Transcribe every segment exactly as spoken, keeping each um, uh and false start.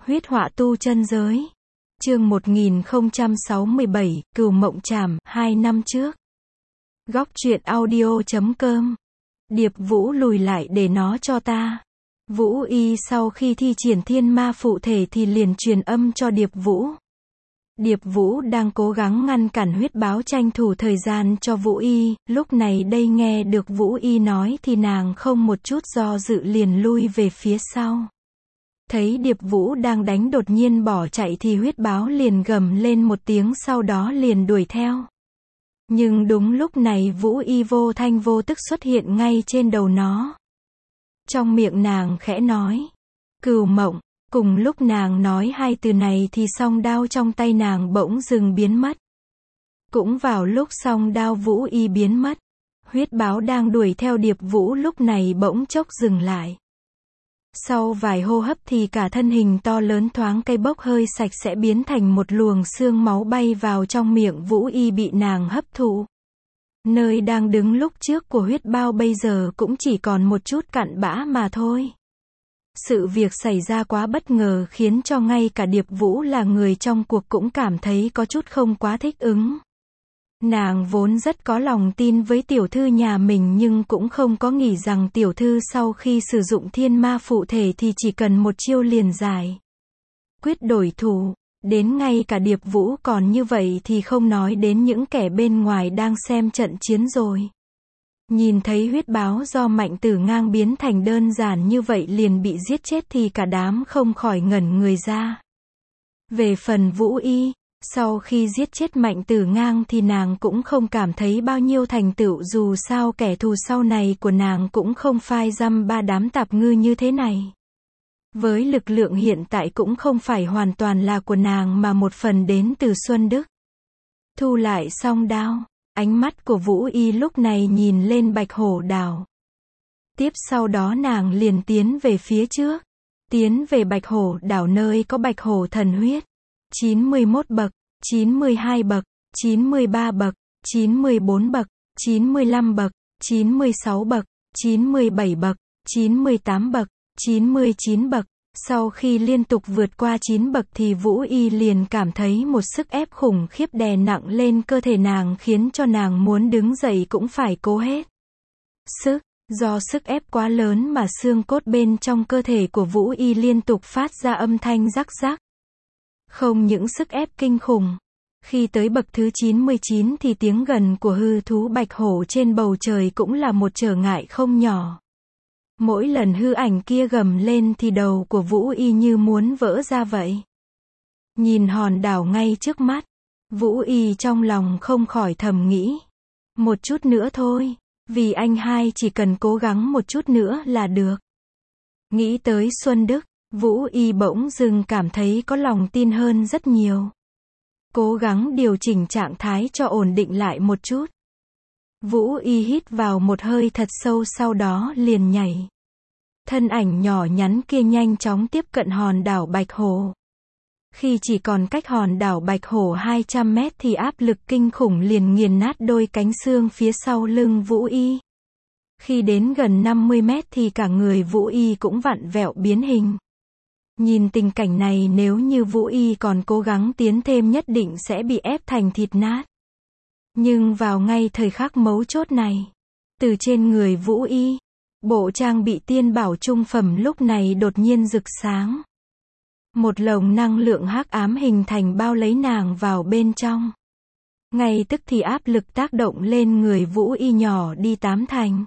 Huyết họa tu chân giới. Chương một nghìn không trăm sáu mươi bảy, Cừu Mộng Trảm, hai năm trước. Góc truyện audio chấm com. Điệp Vũ lùi lại để nó cho ta. Vũ Y sau khi thi triển thiên ma phụ thể thì liền truyền âm cho Điệp Vũ. Điệp Vũ đang cố gắng ngăn cản huyết báo tranh thủ thời gian cho Vũ Y, lúc này đây nghe được Vũ Y nói thì nàng không một chút do dự liền lui về phía sau. Thấy Điệp Vũ đang đánh đột nhiên bỏ chạy thì huyết báo liền gầm lên một tiếng sau đó liền đuổi theo. Nhưng đúng lúc này Vũ Y vô thanh vô tức xuất hiện ngay trên đầu nó. Trong miệng nàng khẽ nói, Cừu Mộng. Cùng lúc nàng nói hai từ này thì song đao trong tay nàng bỗng dừng biến mất. Cũng vào lúc song đao Vũ Y biến mất, huyết báo đang đuổi theo Điệp Vũ lúc này bỗng chốc dừng lại. Sau vài hô hấp thì cả thân hình to lớn thoáng cây bốc hơi sạch sẽ biến thành một luồng xương máu bay vào trong miệng Vũ Y bị nàng hấp thụ. Nơi đang đứng lúc trước của huyết bao bây giờ cũng chỉ còn một chút cặn bã mà thôi. Sự việc xảy ra quá bất ngờ khiến cho ngay cả Điệp Vũ là người trong cuộc cũng cảm thấy có chút không quá thích ứng. Nàng vốn rất có lòng tin với tiểu thư nhà mình nhưng cũng không có nghĩ rằng tiểu thư sau khi sử dụng thiên ma phụ thể thì chỉ cần một chiêu liền giải quyết đổi thủ. Đến ngay cả Điệp Vũ còn như vậy thì không nói đến những kẻ bên ngoài đang xem trận chiến rồi. Nhìn thấy huyết báo do Mạnh Tử Ngang biến thành đơn giản như vậy liền bị giết chết thì cả đám không khỏi ngẩn người ra. Về phần Vũ Y, sau khi giết chết Mạnh Tử Ngang thì nàng cũng không cảm thấy bao nhiêu thành tựu dù sao kẻ thù sau này của nàng cũng không phai dăm ba đám tạp ngư như thế này. Với lực lượng hiện tại cũng không phải hoàn toàn là của nàng mà một phần đến từ Xuân Đức. Thu lại song đao. Ánh mắt của Vũ Y lúc này nhìn lên Bạch Hổ Đảo. Tiếp sau đó nàng liền tiến về phía trước. Tiến về Bạch Hổ Đảo nơi có Bạch Hổ thần huyết. chín mươi mốt bậc, chín mươi hai bậc, chín mươi ba bậc, chín mươi bốn bậc, chín mươi lăm bậc, chín mươi sáu bậc, chín mươi bảy bậc, chín mươi tám bậc, chín mươi chín bậc. Sau khi liên tục vượt qua chín bậc thì Vũ Y liền cảm thấy một sức ép khủng khiếp đè nặng lên cơ thể nàng khiến cho nàng muốn đứng dậy cũng phải cố hết sức. Do sức ép quá lớn mà xương cốt bên trong cơ thể của Vũ Y liên tục phát ra âm thanh rắc rắc. Không những sức ép kinh khủng. Khi tới bậc thứ chín mươi chín thì tiếng gầm của hư thú Bạch Hổ trên bầu trời cũng là một trở ngại không nhỏ. Mỗi lần hư ảnh kia gầm lên thì đầu của Vũ Y như muốn vỡ ra vậy. Nhìn hòn đảo ngay trước mắt, Vũ Y trong lòng không khỏi thầm nghĩ. Một chút nữa thôi, vì anh hai chỉ cần cố gắng một chút nữa là được. Nghĩ tới Xuân Đức, Vũ Y bỗng dưng cảm thấy có lòng tin hơn rất nhiều. Cố gắng điều chỉnh trạng thái cho ổn định lại một chút. Vũ Y hít vào một hơi thật sâu sau đó liền nhảy. Thân ảnh nhỏ nhắn kia nhanh chóng tiếp cận hòn đảo Bạch Hổ. Khi chỉ còn cách hòn đảo Bạch Hổ hai trăm mét thì áp lực kinh khủng liền nghiền nát đôi cánh xương phía sau lưng Vũ Y. Khi đến gần năm mươi mét thì cả người Vũ Y cũng vặn vẹo biến hình. Nhìn tình cảnh này nếu như Vũ Y còn cố gắng tiến thêm nhất định sẽ bị ép thành thịt nát. Nhưng vào ngay thời khắc mấu chốt này, từ trên người Vũ Y, bộ trang bị tiên bảo trung phẩm lúc này đột nhiên rực sáng. Một lồng năng lượng hắc ám hình thành bao lấy nàng vào bên trong. Ngay tức thì áp lực tác động lên người Vũ Y nhỏ đi tám thành.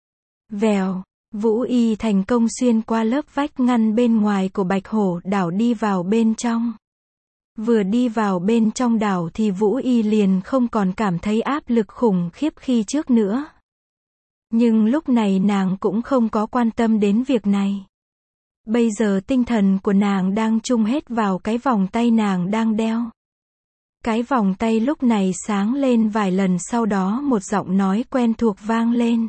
Vèo, Vũ Y thành công xuyên qua lớp vách ngăn bên ngoài của Bạch Hổ đảo đi vào bên trong. Vừa đi vào bên trong đảo thì Vũ Y liền không còn cảm thấy áp lực khủng khiếp khi trước nữa. Nhưng lúc này nàng cũng không có quan tâm đến việc này. Bây giờ tinh thần của nàng đang chung hết vào cái vòng tay nàng đang đeo. Cái vòng tay lúc này sáng lên vài lần sau đó một giọng nói quen thuộc vang lên.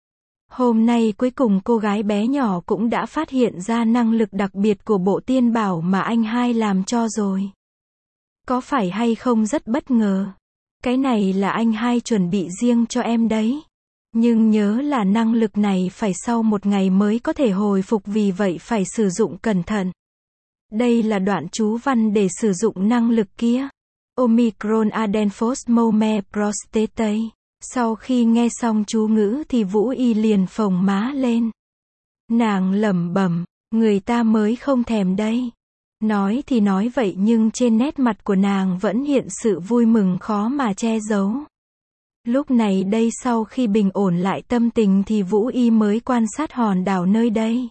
Hôm nay cuối cùng cô gái bé nhỏ cũng đã phát hiện ra năng lực đặc biệt của bộ tiên bảo mà anh hai làm cho rồi. Có phải hay không rất bất ngờ. Cái này là anh hai chuẩn bị riêng cho em đấy. Nhưng nhớ là năng lực này phải sau một ngày mới có thể hồi phục vì vậy phải sử dụng cẩn thận. Đây là đoạn chú văn để sử dụng năng lực kia. Omicron Adenphos Mome Prostate. Sau khi nghe xong chú ngữ thì Vũ Y liền phồng má lên. Nàng lẩm bẩm, người ta mới không thèm đây. Nói thì nói vậy nhưng trên nét mặt của nàng vẫn hiện sự vui mừng khó mà che giấu. Lúc này đây sau khi bình ổn lại tâm tình thì Vũ Y mới quan sát hòn đảo nơi đây.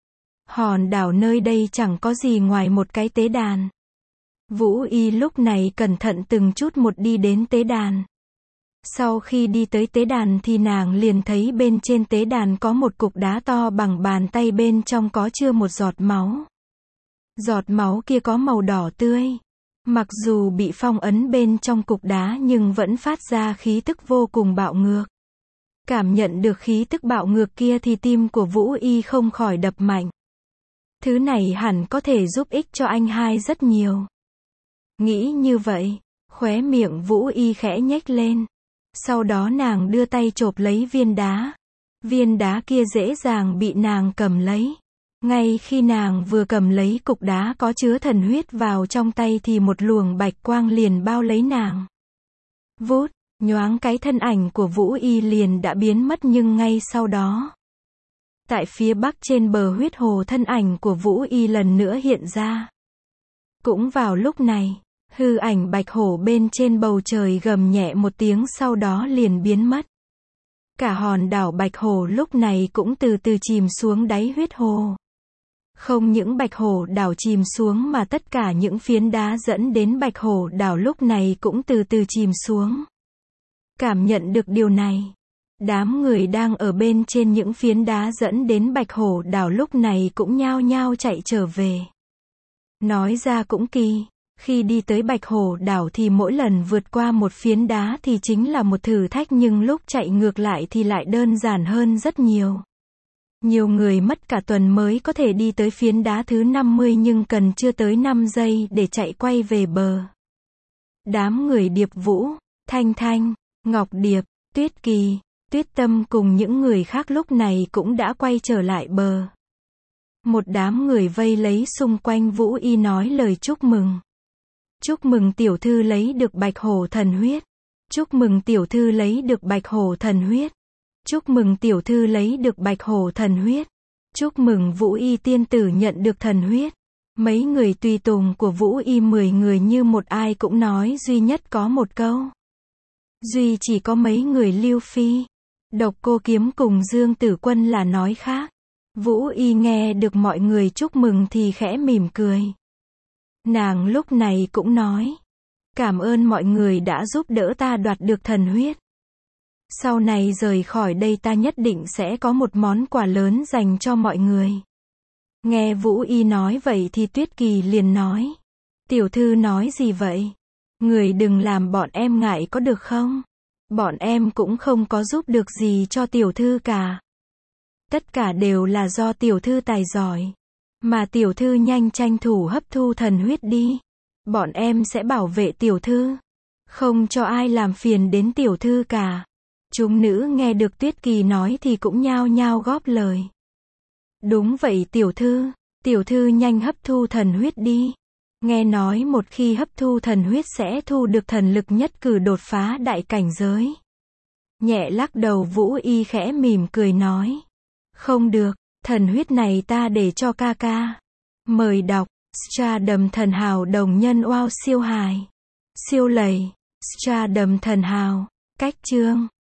Hòn đảo nơi đây chẳng có gì ngoài một cái tế đàn. Vũ Y lúc này cẩn thận từng chút một đi đến tế đàn. Sau khi đi tới tế đàn thì nàng liền thấy bên trên tế đàn có một cục đá to bằng bàn tay, bên trong có chứa một giọt máu. Giọt máu kia có màu đỏ tươi. Mặc dù bị phong ấn bên trong cục đá nhưng vẫn phát ra khí tức vô cùng bạo ngược. Cảm nhận được khí tức bạo ngược kia thì tim của Vũ Y không khỏi đập mạnh. Thứ này hẳn có thể giúp ích cho anh hai rất nhiều. Nghĩ như vậy, khóe miệng Vũ Y khẽ nhếch lên. Sau đó nàng đưa tay chộp lấy viên đá. Viên đá kia dễ dàng bị nàng cầm lấy. Ngay khi nàng vừa cầm lấy cục đá có chứa thần huyết vào trong tay thì một luồng bạch quang liền bao lấy nàng. Vút, nhoáng cái thân ảnh của Vũ Y liền đã biến mất, nhưng ngay sau đó, tại phía bắc trên bờ huyết hồ thân ảnh của Vũ Y lần nữa hiện ra. Cũng vào lúc này, hư ảnh bạch hổ bên trên bầu trời gầm nhẹ một tiếng sau đó liền biến mất. Cả hòn đảo bạch hổ lúc này cũng từ từ chìm xuống đáy huyết hồ. Không những bạch hổ đảo chìm xuống mà tất cả những phiến đá dẫn đến bạch hổ đảo lúc này cũng từ từ chìm xuống. Cảm nhận được điều này, đám người đang ở bên trên những phiến đá dẫn đến bạch hổ đảo lúc này cũng nhao nhao chạy trở về. Nói ra cũng kỳ, khi đi tới bạch hổ đảo thì mỗi lần vượt qua một phiến đá thì chính là một thử thách, nhưng lúc chạy ngược lại thì lại đơn giản hơn rất nhiều. Nhiều người mất cả tuần mới có thể đi tới phiến đá thứ năm mươi nhưng cần chưa tới năm giây để chạy quay về bờ. Đám người Điệp Vũ, Thanh Thanh, Ngọc Điệp, Tuyết Kỳ, Tuyết Tâm cùng những người khác lúc này cũng đã quay trở lại bờ. Một đám người vây lấy xung quanh Vũ Y nói lời chúc mừng. Chúc mừng tiểu thư lấy được bạch hổ thần huyết. Chúc mừng tiểu thư lấy được bạch hổ thần huyết. Chúc mừng tiểu thư lấy được bạch hổ thần huyết. Chúc mừng Vũ Y tiên tử nhận được thần huyết. Mấy người tùy tùng của Vũ Y mười người như một ai cũng nói duy nhất có một câu. Duy chỉ có mấy người Lưu Phi, Độc Cô Kiếm cùng Dương Tử Quân là nói khác. Vũ Y nghe được mọi người chúc mừng thì khẽ mỉm cười. Nàng lúc này cũng nói, cảm ơn mọi người đã giúp đỡ ta đoạt được thần huyết. Sau này rời khỏi đây ta nhất định sẽ có một món quà lớn dành cho mọi người. Nghe Vũ Y nói vậy thì Tuyết Kỳ liền nói, tiểu thư nói gì vậy? Người đừng làm bọn em ngại có được không? Bọn em cũng không có giúp được gì cho tiểu thư cả. Tất cả đều là do tiểu thư tài giỏi. Mà tiểu thư nhanh tranh thủ hấp thu thần huyết đi. Bọn em sẽ bảo vệ tiểu thư. Không cho ai làm phiền đến tiểu thư cả. Chúng nữ nghe được Tuyết Kỳ nói thì cũng nhao nhao góp lời. Đúng vậy tiểu thư. Tiểu thư nhanh hấp thu thần huyết đi. Nghe nói một khi hấp thu thần huyết sẽ thu được thần lực nhất cử đột phá đại cảnh giới. Nhẹ lắc đầu Vũ Y khẽ mỉm cười nói. Không được, thần huyết này ta để cho ca ca. Mời đọc, Stardom thần hào đồng nhân wow siêu hài. Siêu lầy, Stardom thần hào, cách chương.